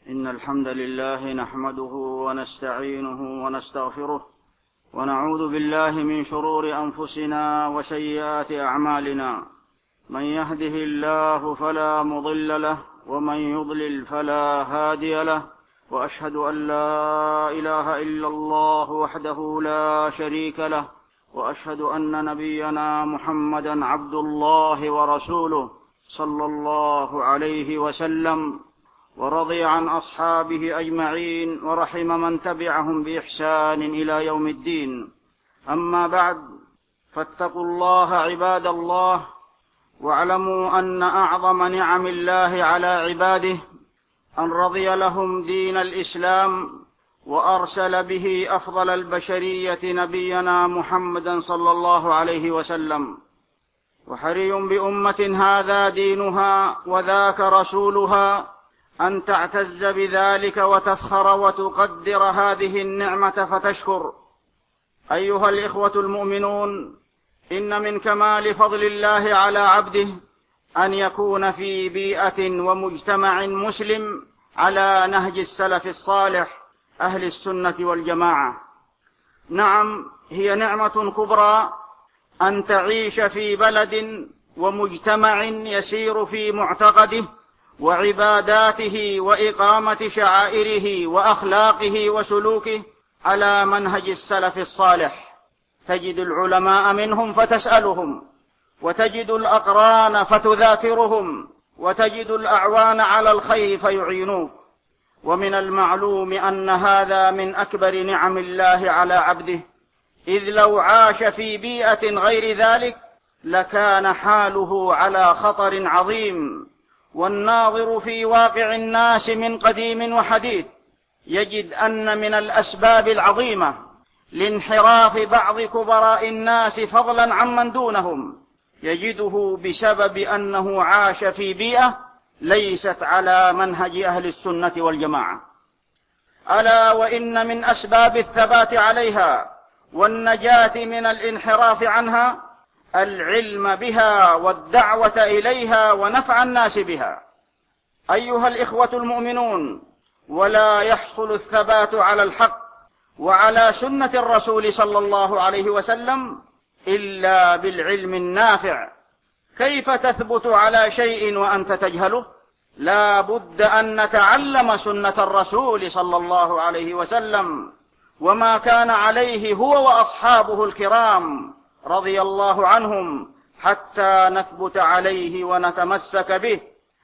إن الحمد لله نحمده ونستعينه ونستغفره ونعوذ بالله من شرور أنفسنا وسيئات أعمالنا. من يهده الله فلا مضل له ومن يضلل فلا هادي له، وأشهد أن لا إله إلا الله وحده لا شريك له، وأشهد أن نبينا محمدا عبد الله ورسوله صلى الله عليه وسلم، ورضي عن أصحابه أجمعين ورحم من تبعهم بإحسان إلى يوم الدين. أما بعد، فاتقوا الله عباد الله، واعلموا أن أعظم نعم الله على عباده أن رضي لهم دين الإسلام، وأرسل به أفضل البشرية نبينا محمدا صلى الله عليه وسلم. وحري بأمة هذا دينها وذاك رسولها أن تعتز بذلك وتفخر وتقدر هذه النعمة فتشكر. أيها الإخوة المؤمنون، إن من كمال فضل الله على عبده أن يكون في بيئة ومجتمع مسلم على نهج السلف الصالح أهل السنة والجماعة. نعم، هي نعمة كبرى أن تعيش في بلد ومجتمع يسير في معتقده وعباداته وإقامة شعائره وأخلاقه وسلوكه على منهج السلف الصالح. تجد العلماء منهم فتسألهم، وتجد الأقران فتذاكرهم، وتجد الأعوان على الخير فيعينوك. ومن المعلوم أن هذا من أكبر نعم الله على عبده، إذ لو عاش في بيئة غير ذلك لكان حاله على خطر عظيم. والناظر في واقع الناس من قديم وحديث يجد أن من الأسباب العظيمة لانحراف بعض كبراء الناس فضلا عمن دونهم يجده بسبب أنه عاش في بيئة ليست على منهج أهل السنة والجماعة. ألا وإن من أسباب الثبات عليها والنجاة من الانحراف عنها العلم بها والدعوة إليها ونفع الناس بها. أيها الإخوة المؤمنون، ولا يحصل الثبات على الحق وعلى سنة الرسول صلى الله عليه وسلم إلا بالعلم النافع. كيف تثبت على شيء وأنت تجهله؟ لا بد أن نتعلم سنة الرسول صلى الله عليه وسلم وما كان عليه هو وأصحابه الكرام رضي الله عنهم حتى نثبت عليه ونتمسك به.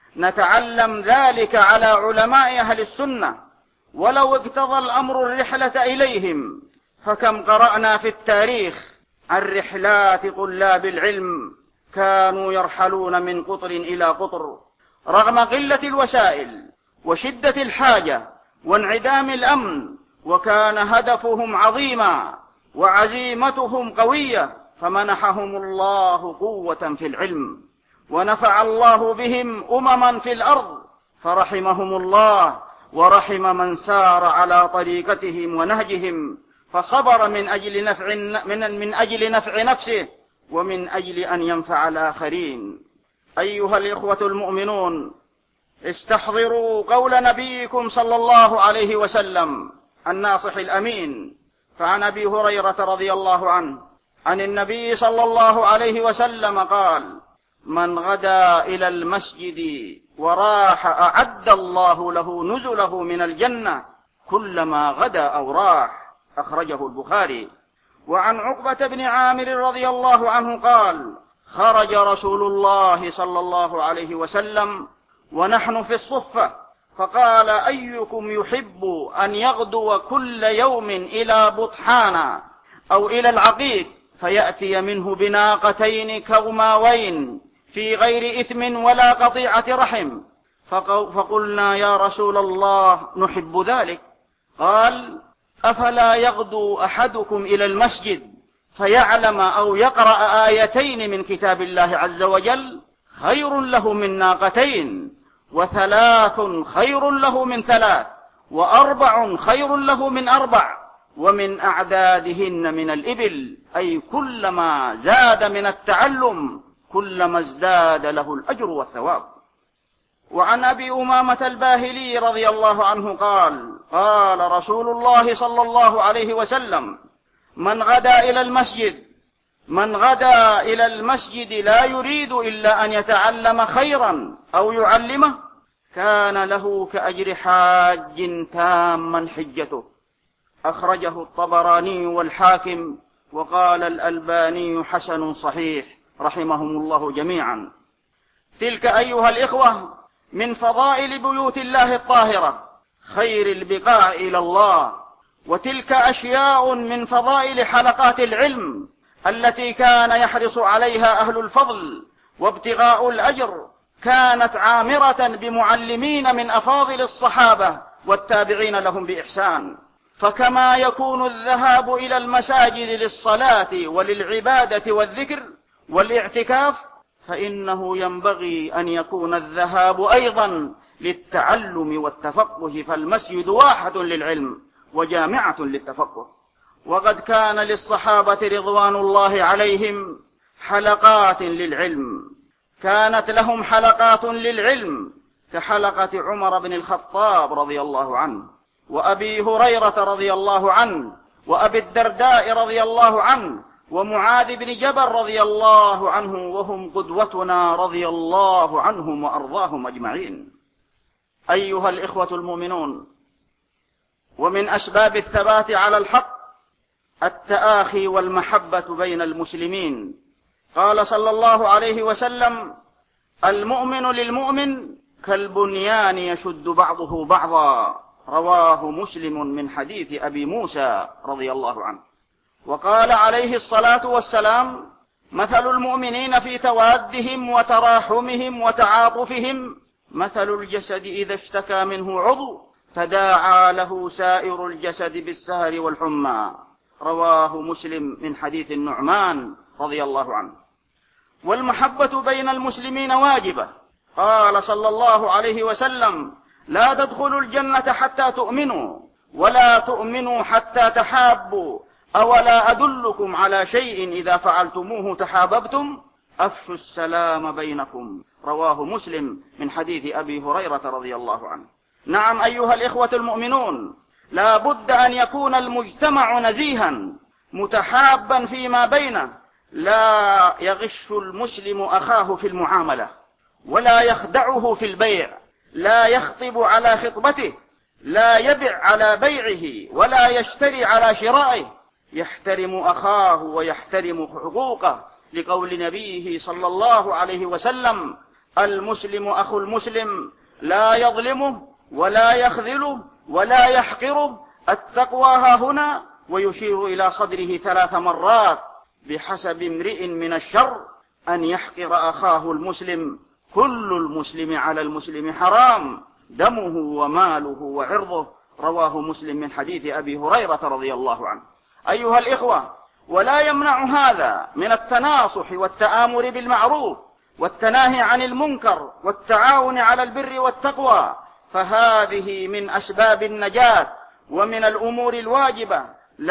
نتعلم ذلك على علماء أهل السنة، ولو اقتضى الأمر الرحلة إليهم، فكم قرأنا في التاريخ عن رحلات طلاب العلم كانوا يرحلون من قطر إلى قطر رغم قلة الوسائل وشدة الحاجة وانعدام الأمن، وكان هدفهم عظيما وعزيمتهم قوية، فمنحهم الله قوة في العلم، ونفع الله بهم أمما في الأرض، فرحمهم الله ورحم من سار على طريقتهم ونهجهم، فصبر من أجل نفع نفسه ومن أجل أن ينفع الآخرين. أيها الإخوة المؤمنون، استحضروا قول نبيكم صلى الله عليه وسلم الناصح الأمين. فعن أبي هريرة رضي الله عنه عن النبي صلى الله عليه وسلم قال: من غدا إلى المسجد وراح أعد الله له نزله من الجنة كلما غدا أو راح. أخرجه البخاري. وعن عقبة بن عامر رضي الله عنه قال: خرج رسول الله صلى الله عليه وسلم ونحن في الصفة، فقال: أيكم يحب أن يغدو كل يوم إلى بطحانا أو إلى العقيق فيأتي منه بناقتين كوماوين في غير إثم ولا قطيعة رحم؟ فقلنا: يا رسول الله، نحب ذلك. قال: أفلا يغدو أحدكم إلى المسجد فيعلم أو يقرأ آيتين من كتاب الله عز وجل خير له من ناقتين، وثلاث خير له من ثلاث، وأربع خير له من أربع، ومن أعدادهن من الإبل. أي كلما زاد من التعلم كلما ازداد له الأجر والثواب. وعن أبي أمامة الباهلي رضي الله عنه قال: قال رسول الله صلى الله عليه وسلم: من غدا إلى المسجد لا يريد إلا أن يتعلم خيرا أو يعلمه كان له كأجر حاج تاما حجته. أخرجه الطبراني والحاكم، وقال الألباني حسن صحيح رحمهم الله جميعا. تلك أيها الإخوة من فضائل بيوت الله الطاهرة، خير البقاع إلى الله. وتلك أشياء من فضائل حلقات العلم التي كان يحرص عليها أهل الفضل وابتغاء الأجر، كانت عامرة بمعلمين من أفاضل الصحابة والتابعين لهم بإحسان. فكما يكون الذهاب إلى المساجد للصلاة وللعبادة والذكر والاعتكاف، فإنه ينبغي أن يكون الذهاب أيضا للتعلم والتفقه، فالمسجد واحد للعلم وجامعة للتفقه. وقد كان للصحابة رضوان الله عليهم حلقات للعلم، كانت لهم حلقات للعلم كحلقة عمر بن الخطاب رضي الله عنه، وأبي هريرة رضي الله عنه، وأبي الدرداء رضي الله عنه، ومعاذ بن جبل رضي الله عنه، وهم قدوتنا رضي الله عنهم وأرضاهم أجمعين. أيها الإخوة المؤمنون، ومن أسباب الثبات على الحق التآخي والمحبة بين المسلمين. قال صلى الله عليه وسلم: المؤمن للمؤمن كالبنيان يشد بعضه بعضا. رواه مسلم من حديث أبي موسى رضي الله عنه. وقال عليه الصلاة والسلام: مثل المؤمنين في توادهم وتراحمهم وتعاطفهم مثل الجسد إذا اشتكى منه عضو تداعى له سائر الجسد بالسهر والحمى. رواه مسلم من حديث النعمان رضي الله عنه. والمحبة بين المسلمين واجبة. قال صلى الله عليه وسلم: لا تدخلوا الجنة حتى تؤمنوا، ولا تؤمنوا حتى تحابوا، أولا أدلكم على شيء إذا فعلتموه تحاببتم؟ أفشوا السلام بينكم. رواه مسلم من حديث أبي هريرة رضي الله عنه. نعم أيها الإخوة المؤمنون، لا بد أن يكون المجتمع نزيها متحابا فيما بينه، لا يغش المسلم أخاه في المعاملة، ولا يخدعه في البيع، لا يخطب على خطبته، لا يبع على بيعه، ولا يشتري على شرائه، يحترم أخاه ويحترم حقوقه، لقول نبيه صلى الله عليه وسلم: المسلم أخو المسلم لا يظلمه ولا يخذله ولا يحقره. التقوى ها هنا، ويشير إلى صدره 3 مرات: بحسب امرئ من الشر أن يحقر أخاه المسلم، كل المسلم على المسلم حرام، دمه وماله وعرضه. رواه مسلم من حديث أبي هريرة رضي الله عنه. أيها الإخوة، ولا يمنع هذا من التناصح والتآمر بالمعروف والتناهي عن المنكر والتعاون على البر والتقوى، فهذه من أسباب النجاة ومن الأمور الواجبة،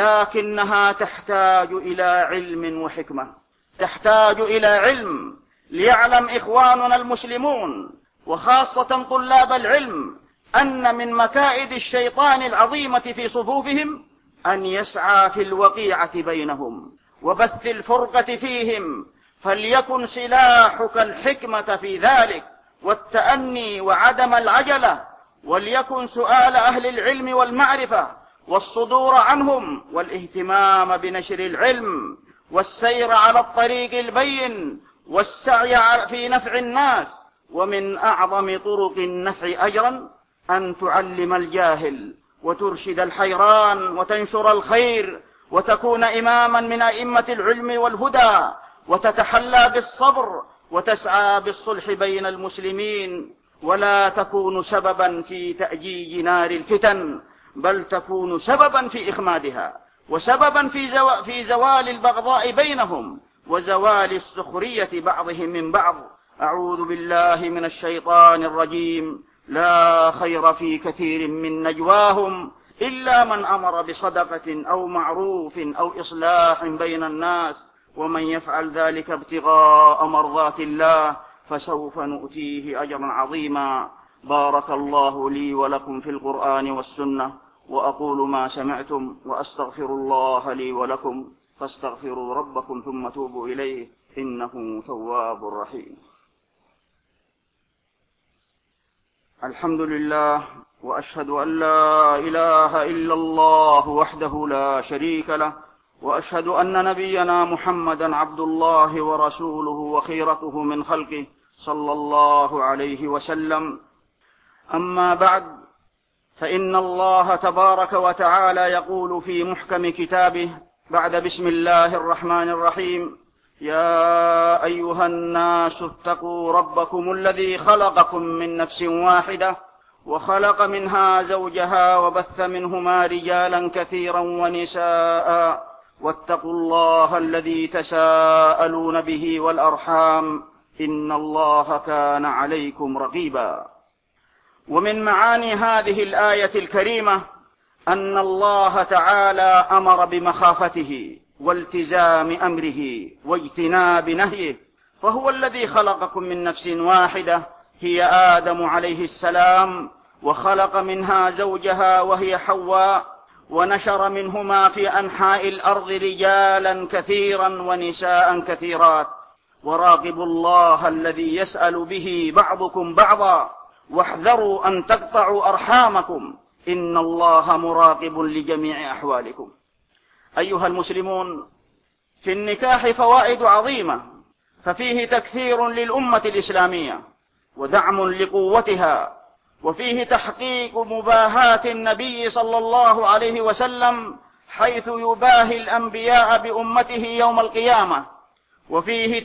لكنها تحتاج إلى علم وحكمة، تحتاج إلى علم. ليعلم إخواننا المسلمون وخاصة طلاب العلم أن من مكائد الشيطان العظيمة في صفوفهم أن يسعى في الوقيعة بينهم وبث الفرقة فيهم، فليكن سلاحك الحكمة في ذلك والتأني وعدم العجلة، وليكن سؤال أهل العلم والمعرفة والصدور عنهم والاهتمام بنشر العلم والسير على الطريق البين والسعي في نفع الناس. ومن أعظم طرق النفع أجرا أن تعلم الجاهل وترشد الحيران وتنشر الخير وتكون إماما من أئمة العلم والهدى، وتتحلى بالصبر وتسعى بالصلح بين المسلمين، ولا تكون سببا في تأجيج نار الفتن، بل تكون سببا في إخمادها، وسببا في زوال البغضاء بينهم وزوال السخرية بعضهم من بعض. أعوذ بالله من الشيطان الرجيم. لا خير في كثير من نجواهم إلا من أمر بصدقة أو معروف أو إصلاح بين الناس، ومن يفعل ذلك ابتغاء مرضات الله فسوف نؤتيه أجرا عظيما. بارك الله لي ولكم في القرآن والسنة، وأقول ما سمعتم وأستغفر الله لي ولكم، فاستغفروا ربكم ثم توبوا إليه إنه تواب رحيم. الحمد لله، وأشهد أن لا إله إلا الله وحده لا شريك له، وأشهد أن نبينا محمدا عبد الله ورسوله وخيرته من خلقه صلى الله عليه وسلم. أما بعد، فإن الله تبارك وتعالى يقول في محكم كتابه بعد بسم الله الرحمن الرحيم: يا أيها الناس اتقوا ربكم الذي خلقكم من نفس واحدة وخلق منها زوجها وبث منهما رجالا كثيرا ونساء واتقوا الله الذي تساءلون به والأرحام إن الله كان عليكم رقيبا. ومن معاني هذه الآية الكريمة أن الله تعالى أمر بمخافته والتزام أمره واجتناب نهيه، فهو الذي خلقكم من نفس واحدة هي آدم عليه السلام، وخلق منها زوجها وهي حواء، ونشر منهما في أنحاء الأرض رجالا كثيرا ونساء كثيرات. وراقبوا الله الذي يسأل به بعضكم بعضا واحذروا أن تقطعوا أرحامكم إن الله مراقب لجميع أحوالكم. أيها المسلمون، في النكاح فوائد عظيمة، ففيه تكثير للأمة الإسلامية ودعم لقوتها، وفيه تحقيق مباهاة النبي صلى الله عليه وسلم حيث يباهي الأنبياء بأمته يوم القيامة، وفيه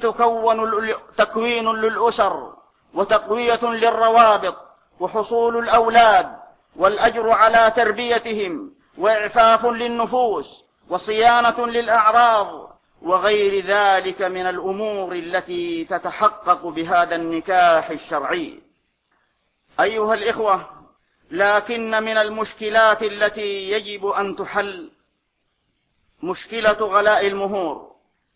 تكوين للأسر وتقوية للروابط وحصول الأولاد والأجر على تربيتهم وإعفاف للنفوس وصيانة للأعراض وغير ذلك من الأمور التي تتحقق بهذا النكاح الشرعي. أيها الإخوة، لكن من المشكلات التي يجب أن تحل مشكلة غلاء المهور،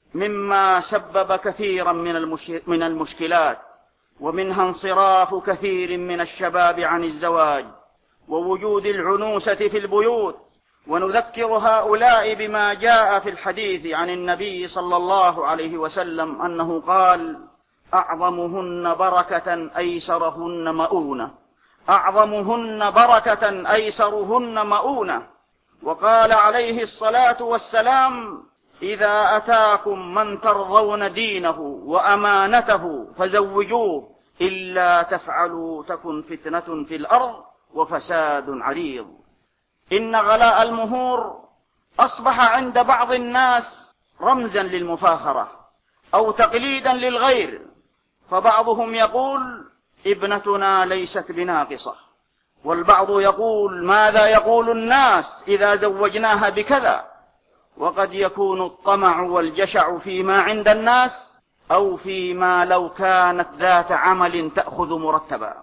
مما سبب كثيرا من المشكلات، ومنها انصراف كثير من الشباب عن الزواج ووجود العنوسة في البيوت. ونذكر هؤلاء بما جاء في الحديث عن النبي صلى الله عليه وسلم أنه قال: أعظمهن بركة أيسرهن مؤونة، أعظمهن بركة أيسرهن مؤونة. وقال عليه الصلاة والسلام: إذا أتاكم من ترضون دينه وأمانته فزوجوه، إلا تفعلوا تكن فتنة في الأرض وفساد عريض. إن غلاء المهور أصبح عند بعض الناس رمزا للمفاخرة أو تقليدا للغير، فبعضهم يقول: ابنتنا ليست بناقصة، والبعض يقول: ماذا يقول الناس إذا زوجناها بكذا. وقد يكون الطمع والجشع فيما عند الناس أو فيما لو كانت ذات عمل تأخذ مرتبا.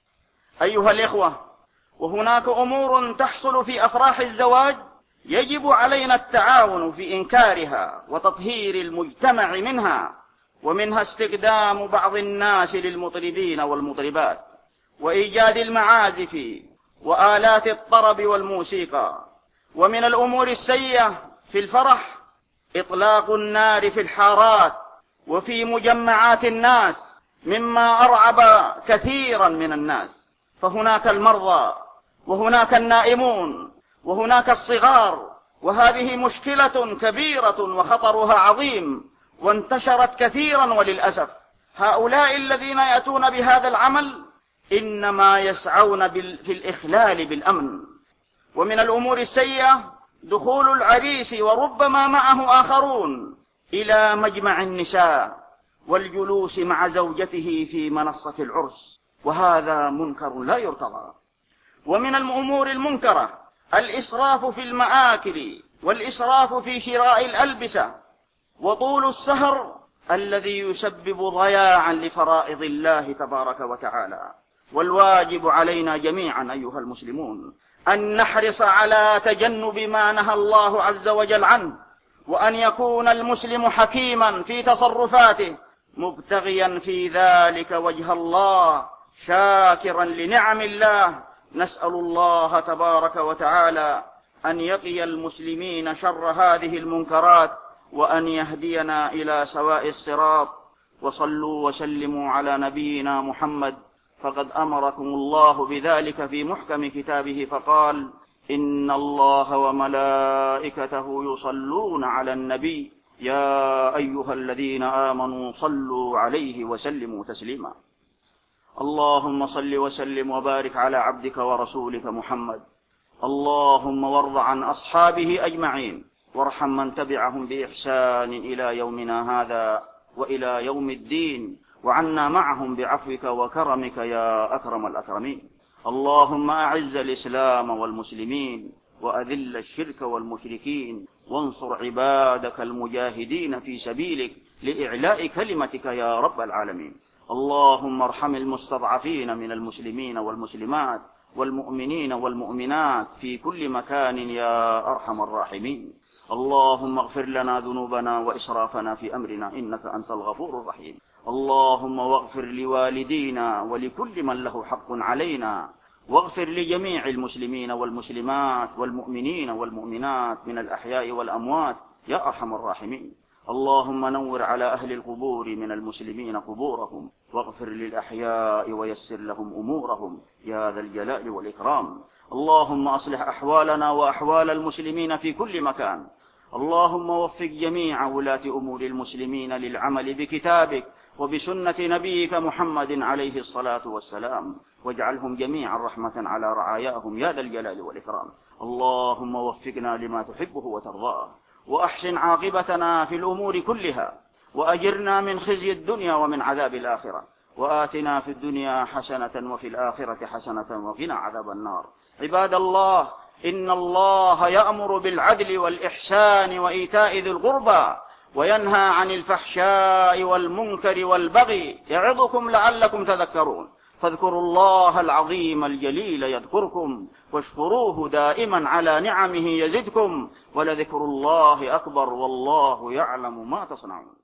أيها الإخوة، وهناك أمور تحصل في أفراح الزواج يجب علينا التعاون في إنكارها وتطهير المجتمع منها، ومنها استخدام بعض الناس للمطربين والمطربات وإيجاد المعازف وآلات الطرب والموسيقى. ومن الأمور السيئة في الفرح إطلاق النار في الحارات وفي مجمعات الناس، مما أرعب كثيرا من الناس، فهناك المرضى وهناك النائمون وهناك الصغار، وهذه مشكلة كبيرة وخطرها عظيم وانتشرت كثيرا. وللأسف هؤلاء الذين يأتون بهذا العمل إنما يسعون في الإخلال بالأمن. ومن الأمور السيئة دخول العريس وربما معه آخرون إلى مجمع النساء والجلوس مع زوجته في منصة العرس، وهذا منكر لا يرتضى. ومن الأمور المنكرة الإسراف في المآكل والإسراف في شراء الألبسة وطول السهر الذي يسبب ضياعا لفرائض الله تبارك وتعالى. والواجب علينا جميعا أيها المسلمون أن نحرص على تجنب ما نهى الله عز وجل عنه، وأن يكون المسلم حكيما في تصرفاته مبتغيا في ذلك وجه الله شاكرا لنعم الله، نسأل الله تبارك وتعالى أن يقي المسلمين شر هذه المنكرات وأن يهدينا إلى سواء الصراط. وصلوا وسلموا على نبينا محمد، فقد أمركم الله بذلك في محكم كتابه فقال: إن الله وملائكته يصلون على النبي يا أيها الذين آمنوا صلوا عليه وسلموا تسليما. اللهم صل وسلم وبارك على عبدك ورسولك محمد. اللهم وارض عن أصحابه أجمعين، وارحم من تبعهم بإحسان إلى يومنا هذا وإلى يوم الدين، وعنا معهم بعفوك وكرمك يا أكرم الأكرمين. اللهم أعز الإسلام والمسلمين، وأذل الشرك والمشركين، وانصر عبادك المجاهدين في سبيلك لإعلاء كلمتك يا رب العالمين. اللهم ارحم المستضعفين من المسلمين والمسلمات والمؤمنين والمؤمنات في كل مكان يا أرحم الراحمين. اللهم اغفر لنا ذنوبنا وإسرافنا في أمرنا إنك أنت الغفور الرحيم. اللهم واغفر لوالدينا ولكل من له حق علينا، واغفر لجميع المسلمين والمسلمات والمؤمنين والمؤمنات من الأحياء والأموات يا أرحم الراحمين. اللهم نور على أهل القبور من المسلمين قبورهم، واغفر للأحياء ويسر لهم أمورهم يا ذا الجلال والإكرام. اللهم أصلح أحوالنا وأحوال المسلمين في كل مكان. اللهم وفق جميع ولاة أمور المسلمين للعمل بكتابك وبسنة نبيك محمد عليه الصلاة والسلام، واجعلهم جميعا رحمة على رعاياهم يا ذا الجلال والإكرام. اللهم وفقنا لما تحبه وترضاه، وأحسن عاقبتنا في الأمور كلها، وأجرنا من خزي الدنيا ومن عذاب الآخرة، وآتنا في الدنيا حسنة وفي الآخرة حسنة وقنا عذاب النار. عباد الله، إن الله يأمر بالعدل والإحسان وإيتاء ذي القربى، وينهى عن الفحشاء والمنكر والبغي، يعظكم لعلكم تذكرون. فاذكروا الله العظيم الجليل يذكركم، واشكروه دائما على نعمه يزدكم، ولذكر الله أكبر والله يعلم ما تصنعون.